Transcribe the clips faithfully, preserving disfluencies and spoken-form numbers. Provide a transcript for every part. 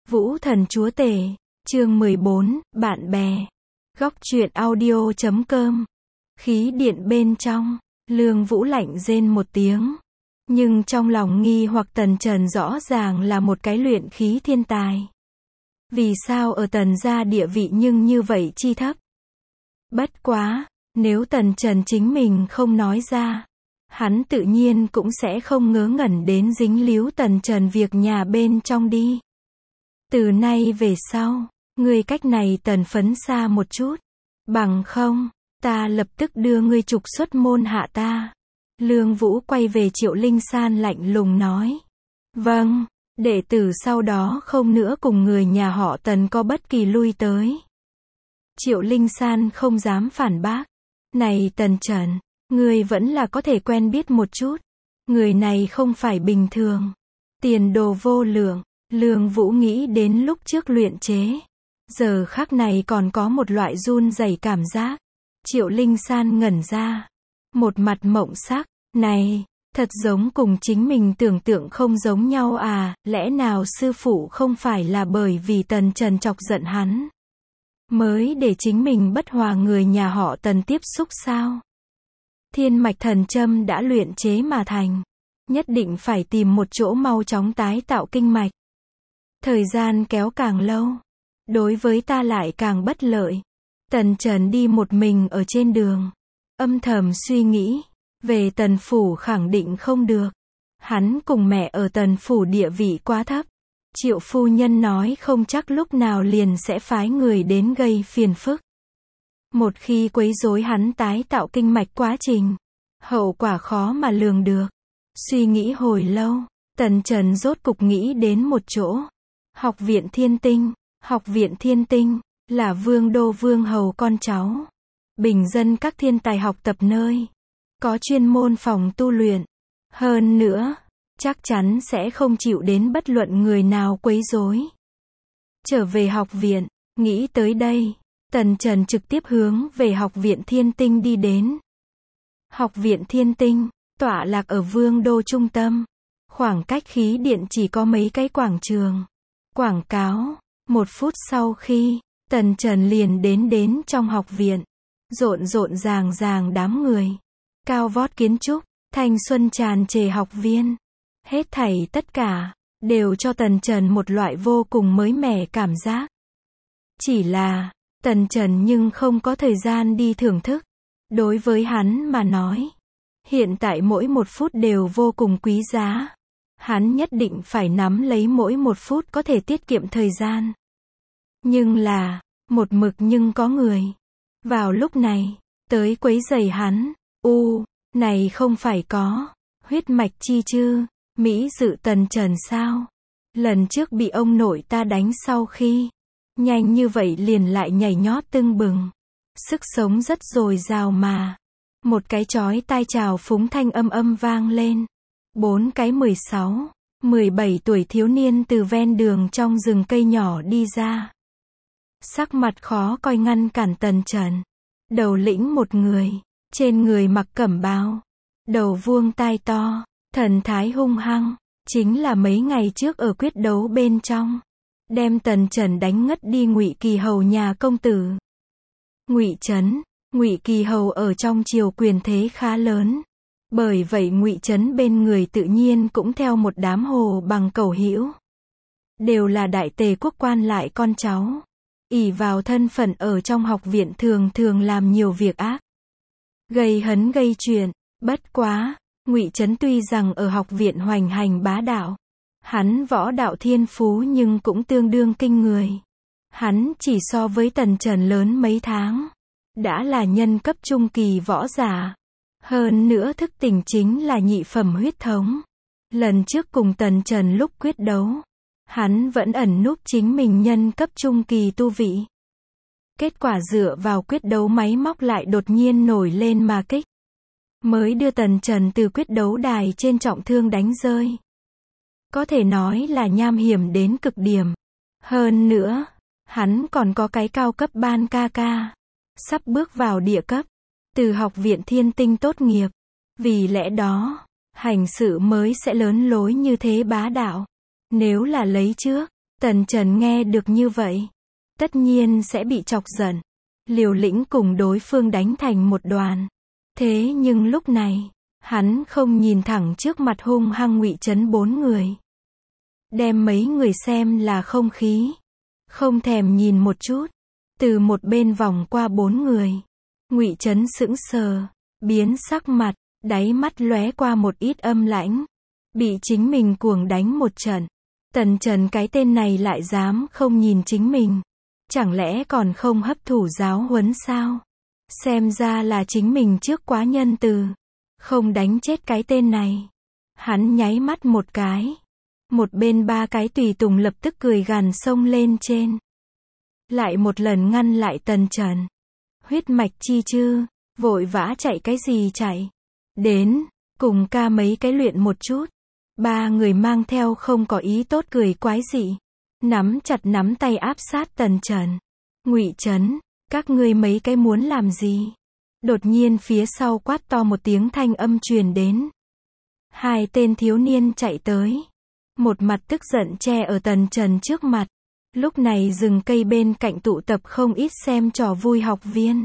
Vũ Thần Chúa Tể, chương mười bốn, bạn bè. Góc truyện audio chấm com. Khí điện bên trong, Lương Vũ lạnh rên một tiếng. Nhưng trong lòng nghi hoặc Tần Trần rõ ràng là một cái luyện khí thiên tài. Vì sao ở Tần gia địa vị nhưng như vậy chi thấp? Bất quá, nếu Tần Trần chính mình không nói ra, hắn tự nhiên cũng sẽ không ngớ ngẩn đến dính líu Tần Trần việc nhà bên trong đi. Từ nay về sau, ngươi cách này Tần phấn xa một chút. Bằng không, ta lập tức đưa ngươi trục xuất môn hạ ta. Lương Vũ quay về Triệu Linh San lạnh lùng nói. Vâng, đệ tử sau đó không nữa cùng người nhà họ Tần có bất kỳ lui tới. Triệu Linh San không dám phản bác. Này Tần Trần, ngươi vẫn là có thể quen biết một chút. Người này không phải bình thường. Tiền đồ vô lượng. Lương Vũ nghĩ đến lúc trước luyện chế. Giờ khắc này còn có một loại run rẩy cảm giác. Triệu Linh San ngẩn ra. Một mặt mộng sắc. Này, thật giống cùng chính mình tưởng tượng không giống nhau à, lẽ nào sư phụ không phải là bởi vì Tần Trần chọc giận hắn mới để chính mình bất hòa người nhà họ Tần tiếp xúc sao? Thiên mạch thần châm đã luyện chế mà thành. Nhất định phải tìm một chỗ mau chóng tái tạo kinh mạch. Thời gian kéo càng lâu, đối với ta lại càng bất lợi. Tần Trần đi một mình ở trên đường, âm thầm suy nghĩ, về Tần phủ khẳng định không được. Hắn cùng mẹ ở Tần phủ địa vị quá thấp. Triệu phu nhân nói không chắc lúc nào liền sẽ phái người đến gây phiền phức. Một khi quấy rối hắn tái tạo kinh mạch quá trình, hậu quả khó mà lường được. Suy nghĩ hồi lâu, Tần Trần rốt cục nghĩ đến một chỗ. Học viện Thiên Tinh. Học viện Thiên Tinh là vương đô vương hầu con cháu. Bình dân các thiên tài học tập nơi. Có chuyên môn phòng tu luyện. Hơn nữa, chắc chắn sẽ không chịu đến bất luận người nào quấy rối. Trở về học viện, nghĩ tới đây, Tần Trần trực tiếp hướng về học viện Thiên Tinh đi đến. Học viện Thiên Tinh, tọa lạc ở vương đô trung tâm. Khoảng cách khí điện chỉ có mấy cái quảng trường. Quảng cáo. Một phút sau khi, Tần Trần liền đến đến trong học viện. Rộn rộn ràng ràng đám người. Cao vót kiến trúc, thanh xuân tràn trề học viên. Hết thảy tất cả, đều cho Tần Trần một loại vô cùng mới mẻ cảm giác. Chỉ là, Tần Trần nhưng không có thời gian đi thưởng thức. Đối với hắn mà nói, hiện tại mỗi một phút đều vô cùng quý giá. Hắn nhất định phải nắm lấy mỗi một phút có thể tiết kiệm thời gian. Nhưng là, một mực nhưng có người. Vào lúc này, tới quấy rầy hắn. U, này không phải có huyết mạch chi chư, Mỹ dự Tần Trần sao? Lần trước bị ông nội ta đánh sau khi, nhanh như vậy liền lại nhảy nhót tưng bừng. Sức sống rất dồi dào mà. Một cái chói tai chào phúng thanh âm âm vang lên. Bốn cái mười sáu, mười bảy tuổi thiếu niên từ ven đường trong rừng cây nhỏ đi ra. Sắc mặt khó coi ngăn cản Tần Trần. Đầu lĩnh một người, trên người mặc cẩm bào, đầu vuông tai to, thần thái hung hăng, chính là mấy ngày trước ở quyết đấu bên trong, đem Tần Trần đánh ngất đi Ngụy Kỳ Hầu nhà công tử. Ngụy Trấn, Ngụy Kỳ Hầu ở trong triều quyền thế khá lớn. Bởi vậy Ngụy Trấn bên người tự nhiên cũng theo một đám hồ bằng cẩu hữu. Đều là đại tề quốc quan lại con cháu. Ỷ vào thân phận ở trong học viện thường thường làm nhiều việc ác. Gây hấn gây chuyện. Bất quá, Ngụy Trấn tuy rằng ở học viện hoành hành bá đạo. Hắn võ đạo thiên phú nhưng cũng tương đương kinh người. Hắn chỉ so với Tần Trần lớn mấy tháng. Đã là nhân cấp trung kỳ võ giả. Hơn nữa thức tỉnh chính là nhị phẩm huyết thống. Lần trước cùng Tần Trần lúc quyết đấu, hắn vẫn ẩn núp chính mình nhân cấp trung kỳ tu vị. Kết quả dựa vào quyết đấu máy móc lại đột nhiên nổi lên mà kích. Mới đưa Tần Trần từ quyết đấu đài trên trọng thương đánh rơi. Có thể nói là nham hiểm đến cực điểm. Hơn nữa, hắn còn có cái cao cấp ban ca ca. Sắp bước vào địa cấp. Từ học viện Thiên Tinh tốt nghiệp. Vì lẽ đó, hành sự mới sẽ lớn lối như thế bá đạo. Nếu là lấy trước, Tần Trần nghe được như vậy, tất nhiên sẽ bị chọc giận, liều lĩnh cùng đối phương đánh thành một đoàn. Thế nhưng lúc này, hắn không nhìn thẳng trước mặt hung hăng Ngụy Trấn bốn người. Đem mấy người xem là không khí. Không thèm nhìn một chút. Từ một bên vòng qua bốn người. Ngụy Trấn sững sờ, biến sắc mặt, đáy mắt lóe qua một ít âm lãnh. Bị chính mình cuồng đánh một trận. Tần Trần cái tên này lại dám không nhìn chính mình. Chẳng lẽ còn không hấp thụ giáo huấn sao? Xem ra là chính mình trước quá nhân từ. Không đánh chết cái tên này. Hắn nháy mắt một cái. Một bên ba cái tùy tùng lập tức cười gằn xông lên trên. Lại một lần ngăn lại Tần Trần. Huyết mạch chi chư, vội vã chạy cái gì chạy? Đến, cùng ca mấy cái luyện một chút. Ba người mang theo không có ý tốt cười quái dị. Nắm chặt nắm tay áp sát Tần Trần. Ngụy Trấn, các ngươi mấy cái muốn làm gì? Đột nhiên phía sau quát to một tiếng thanh âm truyền đến. Hai tên thiếu niên chạy tới. Một mặt tức giận che ở Tần Trần trước mặt. Lúc này rừng cây bên cạnh tụ tập không ít xem trò vui học viên.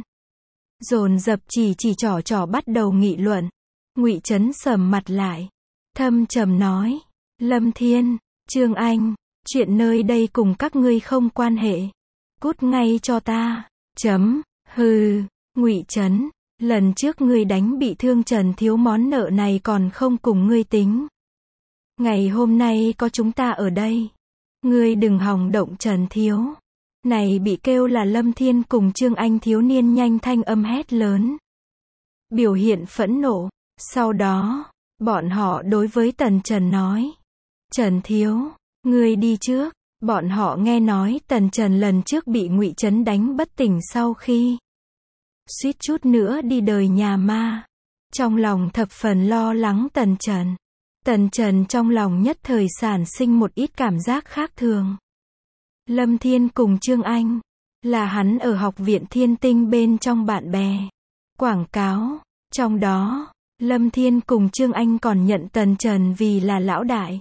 Dồn dập chỉ chỉ trò trò bắt đầu nghị luận. Ngụy Trấn sầm mặt lại. Thâm trầm nói. Lâm Thiên, Trương Anh, chuyện nơi đây cùng các ngươi không quan hệ. Cút ngay cho ta. Chấm, hừ, Ngụy Trấn, lần trước ngươi đánh bị thương Trần Thiếu món nợ này còn không cùng ngươi tính. Ngày hôm nay có chúng ta ở đây. Ngươi đừng hòng động Trần Thiếu. Này bị kêu là Lâm Thiên cùng Trương Anh thiếu niên nhanh thanh âm hét lớn. Biểu hiện phẫn nộ. Sau đó, bọn họ đối với Tần Trần nói. Trần Thiếu, ngươi đi trước. Bọn họ nghe nói Tần Trần lần trước bị Ngụy Trấn đánh bất tỉnh sau khi suýt chút nữa đi đời nhà ma. Trong lòng thập phần lo lắng Tần Trần. Tần Trần trong lòng nhất thời sản sinh một ít cảm giác khác thường. Lâm Thiên cùng Trương Anh, là hắn ở học viện Thiên Tinh bên trong bạn bè. Quảng cáo, trong đó, Lâm Thiên cùng Trương Anh còn nhận Tần Trần vì là lão đại.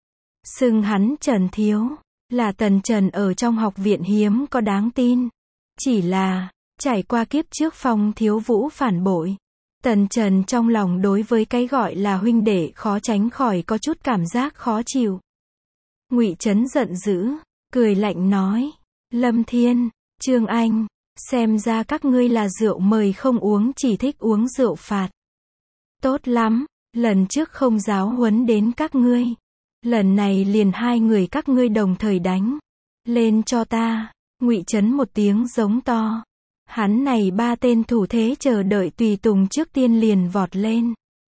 Xưng hắn Trần Thiếu, là Tần Trần ở trong học viện hiếm có đáng tin. Chỉ là, trải qua kiếp trước Phong Thiếu Vũ phản bội. Tần Trần trong lòng đối với cái gọi là huynh đệ khó tránh khỏi có chút cảm giác khó chịu. Ngụy Trấn giận dữ, cười lạnh nói. Lâm Thiên, Trương Anh, xem ra các ngươi là rượu mời không uống chỉ thích uống rượu phạt. Tốt lắm, lần trước không giáo huấn đến các ngươi. Lần này liền hai người các ngươi đồng thời đánh. Lên cho ta, Ngụy Trấn một tiếng giống to. Hắn này ba tên thủ thế chờ đợi tùy tùng trước tiên liền vọt lên.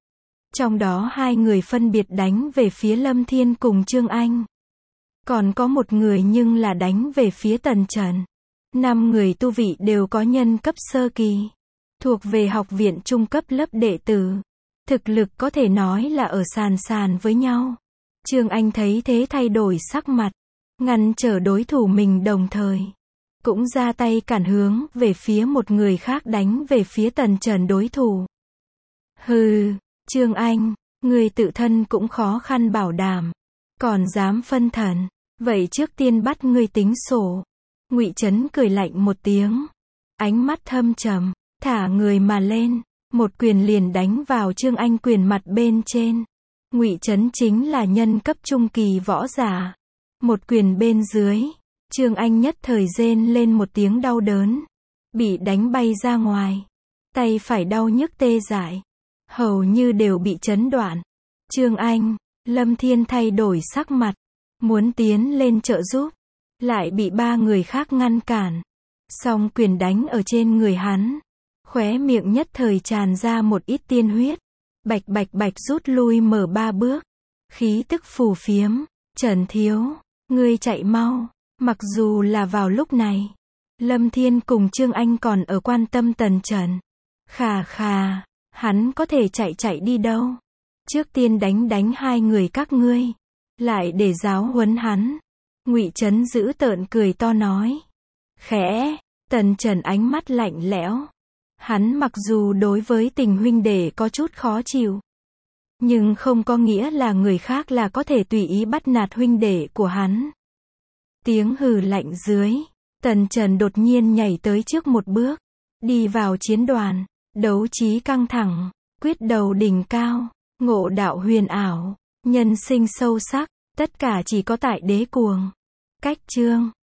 Trong đó hai người phân biệt đánh về phía Lâm Thiên cùng Trương Anh. Còn có một người nhưng là đánh về phía Tần Trần. Năm người tu vị đều có nhân cấp sơ kỳ. Thuộc về học viện trung cấp lớp đệ tử. Thực lực có thể nói là ở sàn sàn với nhau. Trương Anh thấy thế thay đổi sắc mặt. Ngăn trở đối thủ mình đồng thời. Cũng ra tay cản hướng về phía một người khác đánh về phía Tần Trần đối thủ. Hừ, Trương Anh, người tự thân cũng khó khăn bảo đảm. Còn dám phân thần. Vậy trước tiên bắt ngươi tính sổ. Ngụy Trấn cười lạnh một tiếng. Ánh mắt thâm trầm, thả người mà lên. Một quyền liền đánh vào Trương Anh quyền mặt bên trên. Ngụy Trấn chính là nhân cấp trung kỳ võ giả. Một quyền bên dưới. Trương Anh nhất thời rên lên một tiếng đau đớn. Bị đánh bay ra ngoài. Tay phải đau nhức tê dại. Hầu như đều bị chấn đoạn. Trương Anh, Lâm Thiên thay đổi sắc mặt. Muốn tiến lên trợ giúp. Lại bị ba người khác ngăn cản. Song quyền đánh ở trên người hắn. Khóe miệng nhất thời tràn ra một ít tiên huyết. Bạch bạch bạch rút lui mở ba bước. Khí tức phù phiếm. Trần Thiếu, ngươi chạy mau. Mặc dù là vào lúc này, Lâm Thiên cùng Trương Anh còn ở quan tâm Tần Trần. Khà khà, hắn có thể chạy chạy đi đâu? Trước tiên đánh đánh hai người các ngươi, lại để giáo huấn hắn. Ngụy Trấn giữ tợn cười to nói. Khẽ, Tần Trần ánh mắt lạnh lẽo. Hắn mặc dù đối với tình huynh đệ có chút khó chịu, nhưng không có nghĩa là người khác là có thể tùy ý bắt nạt huynh đệ của hắn. Tiếng hừ lạnh dưới, Tần Trần đột nhiên nhảy tới trước một bước, đi vào chiến đoàn, đấu trí căng thẳng, quyết đầu đỉnh cao, ngộ đạo huyền ảo, nhân sinh sâu sắc, tất cả chỉ có tại đế cuồng. Cách chương